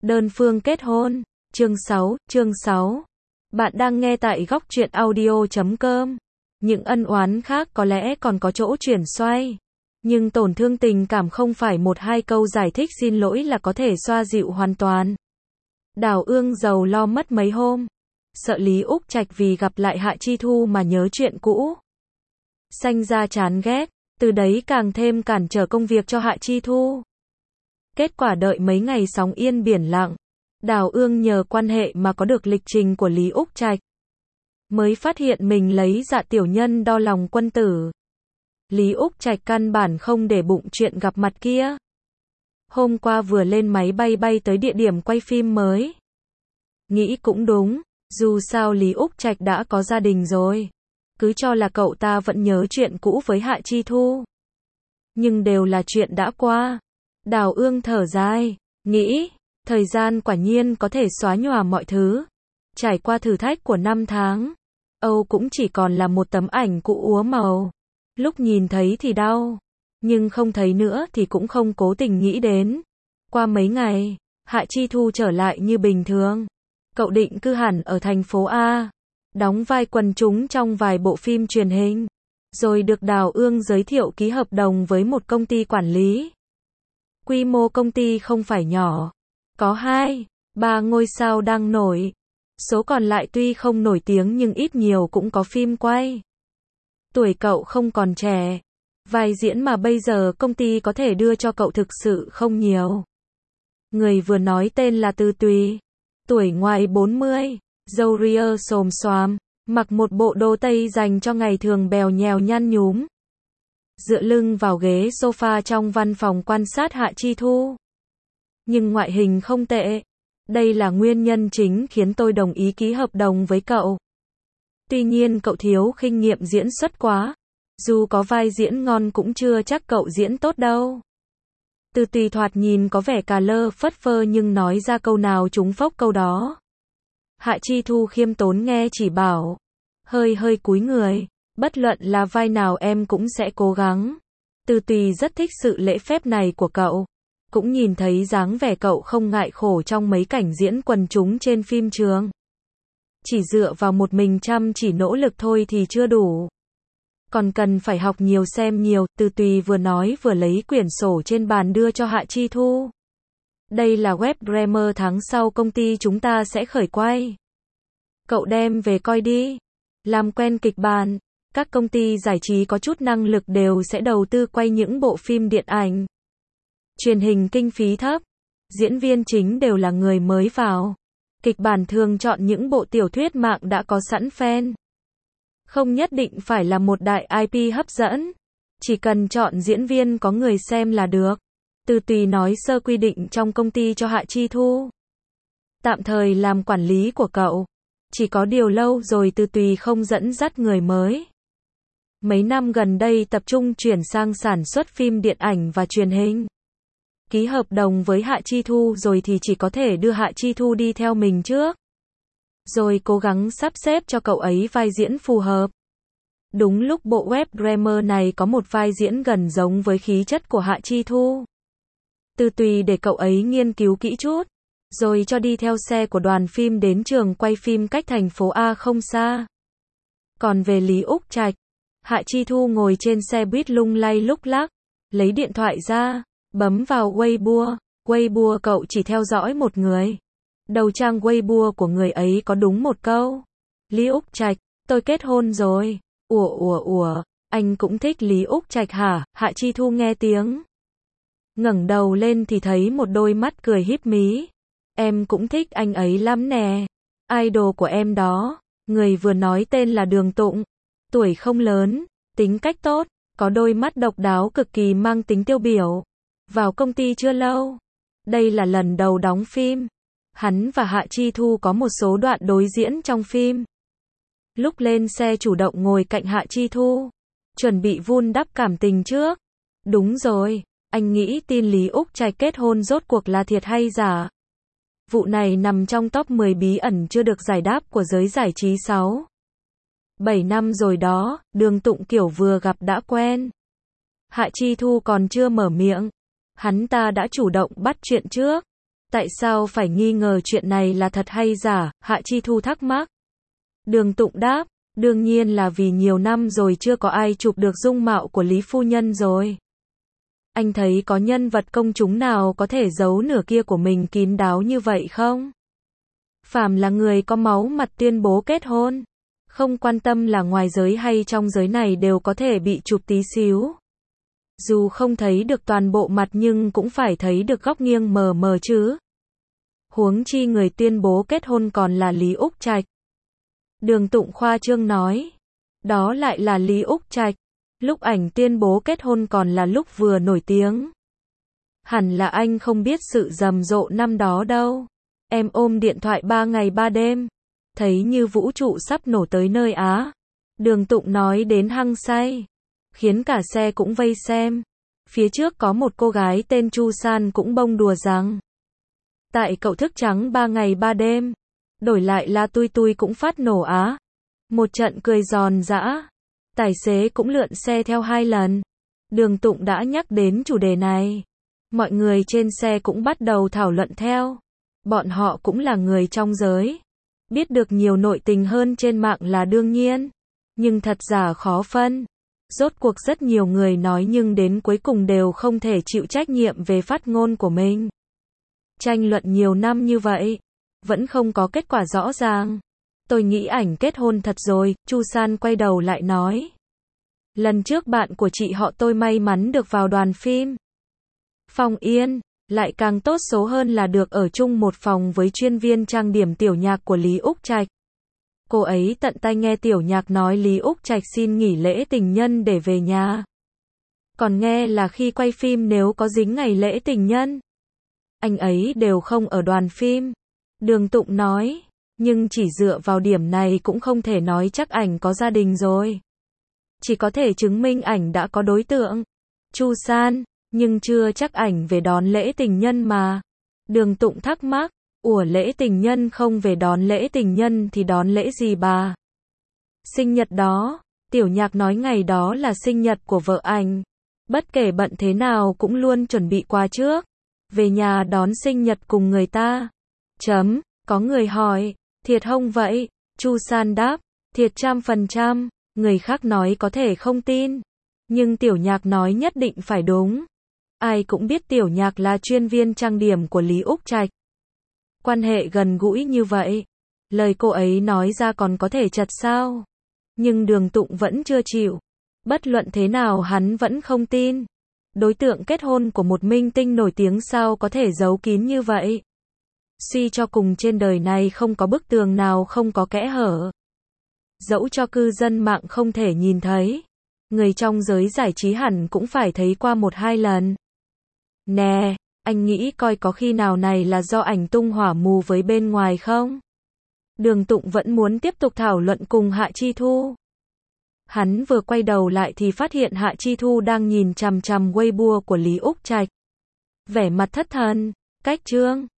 Đơn phương kết hôn. Chương 6. Bạn đang nghe tại góc truyện audio.com. Những ân oán khác có lẽ còn có chỗ chuyển xoay. Nhưng tổn thương tình cảm không phải một hai câu giải thích xin lỗi là có thể xoa dịu hoàn toàn. Đào Ương giàu lo mất mấy hôm. Sợ Lý Úc Trạch vì gặp lại Hạ Chi Thu mà nhớ chuyện cũ. Sanh ra chán ghét, từ đấy càng thêm cản trở công việc cho Hạ Chi Thu. Kết quả đợi mấy ngày sóng yên biển lặng, Đào Ương nhờ quan hệ mà có được lịch trình của Lý Úc Trạch. Mới phát hiện mình lấy dạ tiểu nhân đo lòng quân tử. Lý Úc Trạch căn bản không để bụng chuyện gặp mặt kia. Hôm qua vừa lên máy bay bay tới địa điểm quay phim mới. Nghĩ cũng đúng, dù sao Lý Úc Trạch đã có gia đình rồi. Cứ cho là cậu ta vẫn nhớ chuyện cũ với Hạ Chi Thu. Nhưng đều là chuyện đã qua. Đào Ương thở dài, nghĩ, thời gian quả nhiên có thể xóa nhòa mọi thứ. Trải qua thử thách của 5 tháng, Âu cũng chỉ còn là một tấm ảnh cũ úa màu. Lúc nhìn thấy thì đau, nhưng không thấy nữa thì cũng không cố tình nghĩ đến. Qua mấy ngày, Hạ Chi Thu trở lại như bình thường. Cậu định cư hẳn ở thành phố A, đóng vai quần chúng trong vài bộ phim truyền hình, rồi được Đào Ương giới thiệu ký hợp đồng với một công ty quản lý. Quy mô công ty không phải nhỏ, có 2-3 ngôi sao đang nổi. Số còn lại tuy không nổi tiếng nhưng ít nhiều cũng có phim quay. Tuổi cậu không còn trẻ, vai diễn mà bây giờ công ty có thể đưa cho cậu thực sự không nhiều. Người vừa nói tên là Tư Tùy, tuổi ngoài 40, râu ria xồm xoàm, mặc một bộ đồ tây dành cho ngày thường bèo nhèo nhăn nhúm. Dựa lưng vào ghế sofa trong văn phòng quan sát Hạ Chi Thu. Nhưng ngoại hình không tệ. Đây là nguyên nhân chính khiến tôi đồng ý ký hợp đồng với cậu. Tuy nhiên cậu thiếu kinh nghiệm diễn xuất quá. Dù có vai diễn ngon cũng chưa chắc cậu diễn tốt đâu. Từ Tùy thoạt nhìn có vẻ cà lơ phất phơ nhưng nói ra câu nào trúng phốc câu đó. Hạ Chi Thu khiêm tốn nghe chỉ bảo. Hơi cúi người. Bất luận là vai nào em cũng sẽ cố gắng. Từ Tùy rất thích sự lễ phép này của cậu. Cũng nhìn thấy dáng vẻ cậu không ngại khổ trong mấy cảnh diễn quần chúng trên phim trường. Chỉ dựa vào một mình chăm chỉ nỗ lực thôi thì chưa đủ. Còn cần phải học nhiều xem nhiều. Từ Tùy vừa nói vừa lấy quyển sổ trên bàn đưa cho Hạ Chi Thu. Đây là web drama tháng sau công ty chúng ta sẽ khởi quay. Cậu đem về coi đi. Làm quen kịch bản. Các công ty giải trí có chút năng lực đều sẽ đầu tư quay những bộ phim điện ảnh. Truyền hình kinh phí thấp. Diễn viên chính đều là người mới vào. Kịch bản thường chọn những bộ tiểu thuyết mạng đã có sẵn fan. Không nhất định phải là một đại IP hấp dẫn. Chỉ cần chọn diễn viên có người xem là được. Từ Tùy nói sơ quy định trong công ty cho Hạ Chi Thu. Tạm thời làm quản lý của cậu. Chỉ có điều lâu rồi Từ Tùy không dẫn dắt người mới. Mấy năm gần đây tập trung chuyển sang sản xuất phim điện ảnh và truyền hình. Ký hợp đồng với Hạ Chi Thu rồi thì chỉ có thể đưa Hạ Chi Thu đi theo mình trước. Rồi cố gắng sắp xếp cho cậu ấy vai diễn phù hợp. Đúng lúc bộ web drama này có một vai diễn gần giống với khí chất của Hạ Chi Thu. Từ Tùy để cậu ấy nghiên cứu kỹ chút. Rồi cho đi theo xe của đoàn phim đến trường quay phim cách thành phố A không xa. Còn về Lý Úc Trạch, Hạ Chi Thu ngồi trên xe buýt lung lay lúc lắc. Lấy điện thoại ra. Bấm vào Weibo. Weibo cậu chỉ theo dõi một người. Đầu trang Weibo của người ấy có đúng một câu. Lý Úc Trạch, tôi kết hôn rồi. Ủa, anh cũng thích Lý Úc Trạch hả? Hạ Chi Thu nghe tiếng. Ngẩng đầu lên thì thấy một đôi mắt cười híp mí. Em cũng thích anh ấy lắm nè. Idol của em đó. Người vừa nói tên là Đường Tụng. Tuổi không lớn, tính cách tốt, có đôi mắt độc đáo cực kỳ mang tính tiêu biểu. Vào công ty chưa lâu. Đây là lần đầu đóng phim. Hắn và Hạ Chi Thu có một số đoạn đối diễn trong phim. Lúc lên xe chủ động ngồi cạnh Hạ Chi Thu. Chuẩn bị vun đắp cảm tình trước. Đúng rồi, anh nghĩ tin Lý Úc Trạch kết hôn rốt cuộc là thiệt hay giả? Vụ này nằm trong top 10 bí ẩn chưa được giải đáp của giới giải trí 7 năm rồi đó, Đường Tụng kiểu vừa gặp đã quen. Hạ Chi Thu còn chưa mở miệng. Hắn ta đã chủ động bắt chuyện trước. Tại sao phải nghi ngờ chuyện này là thật hay giả, Hạ Chi Thu thắc mắc. Đường Tụng đáp, đương nhiên là vì nhiều năm rồi chưa có ai chụp được dung mạo của Lý Phu Nhân rồi. Anh thấy có nhân vật công chúng nào có thể giấu nửa kia của mình kín đáo như vậy không? Phàm là người có máu mặt tuyên bố kết hôn, không quan tâm là ngoài giới hay trong giới này đều có thể bị chụp tí xíu. Dù không thấy được toàn bộ mặt nhưng cũng phải thấy được góc nghiêng mờ mờ chứ. Huống chi người tuyên bố kết hôn còn là Lý Úc Trạch. Đường Tụng khoa trương nói. Đó lại là Lý Úc Trạch. Lúc ảnh tuyên bố kết hôn còn là lúc vừa nổi tiếng. Hẳn là anh không biết sự rầm rộ năm đó đâu. Em ôm điện thoại 3 ngày 3 đêm. Thấy như vũ trụ sắp nổ tới nơi Á. Đường Tụng nói đến hăng say. Khiến cả xe cũng vây xem. Phía trước có một cô gái tên Chu San cũng bông đùa rằng. Tại cậu thức trắng 3 ngày 3 đêm. Đổi lại là tui cũng phát nổ Á. Một trận cười giòn giã. Tài xế cũng lượn xe theo 2 lần. Đường Tụng đã nhắc đến chủ đề này. Mọi người trên xe cũng bắt đầu thảo luận theo. Bọn họ cũng là người trong giới. Biết được nhiều nội tình hơn trên mạng là đương nhiên. Nhưng thật giả khó phân. Rốt cuộc rất nhiều người nói nhưng đến cuối cùng đều không thể chịu trách nhiệm về phát ngôn của mình. Tranh luận nhiều năm như vậy. Vẫn không có kết quả rõ ràng. Tôi nghĩ ảnh kết hôn thật rồi, Chu San quay đầu lại nói. Lần trước bạn của chị họ tôi may mắn được vào đoàn phim Phong Yên, lại càng tốt số hơn là được ở chung một phòng với chuyên viên trang điểm tiểu nhạc của Lý Úc Trạch. Cô ấy tận tai nghe tiểu nhạc nói Lý Úc Trạch xin nghỉ lễ tình nhân để về nhà. Còn nghe là khi quay phim nếu có dính ngày lễ tình nhân, anh ấy đều không ở đoàn phim. Đường Tụng nói, nhưng chỉ dựa vào điểm này cũng không thể nói chắc ảnh có gia đình rồi. Chỉ có thể chứng minh ảnh đã có đối tượng. Chu San, nhưng chưa chắc ảnh về đón lễ tình nhân mà. Đường Tụng thắc mắc, ủa lễ tình nhân không về đón lễ tình nhân thì đón lễ gì bà? Sinh nhật đó, tiểu nhạc nói ngày đó là sinh nhật của vợ anh. Bất kể bận thế nào cũng luôn chuẩn bị qua trước. Về nhà đón sinh nhật cùng người ta. Có người hỏi, thiệt không vậy? Chu San đáp, thiệt 100%. Người khác nói có thể không tin. Nhưng tiểu nhạc nói nhất định phải đúng. Ai cũng biết tiểu nhạc là chuyên viên trang điểm của Lý Úc Trạch. Quan hệ gần gũi như vậy. Lời cô ấy nói ra còn có thể chật sao? Nhưng Đường Tụng vẫn chưa chịu. Bất luận thế nào hắn vẫn không tin. Đối tượng kết hôn của một minh tinh nổi tiếng sao có thể giấu kín như vậy? Suy cho cùng trên đời này không có bức tường nào không có kẽ hở. Dẫu cho cư dân mạng không thể nhìn thấy, người trong giới giải trí hẳn cũng phải thấy qua 1-2 lần. Nè, anh nghĩ coi có khi nào này là do ảnh tung hỏa mù với bên ngoài không? Đường Tụng vẫn muốn tiếp tục thảo luận cùng Hạ Chi Thu. Hắn vừa quay đầu lại thì phát hiện Hạ Chi Thu đang nhìn chằm chằm Weibo của Lý Úc Trạch. Vẻ mặt thất thần, cách trương.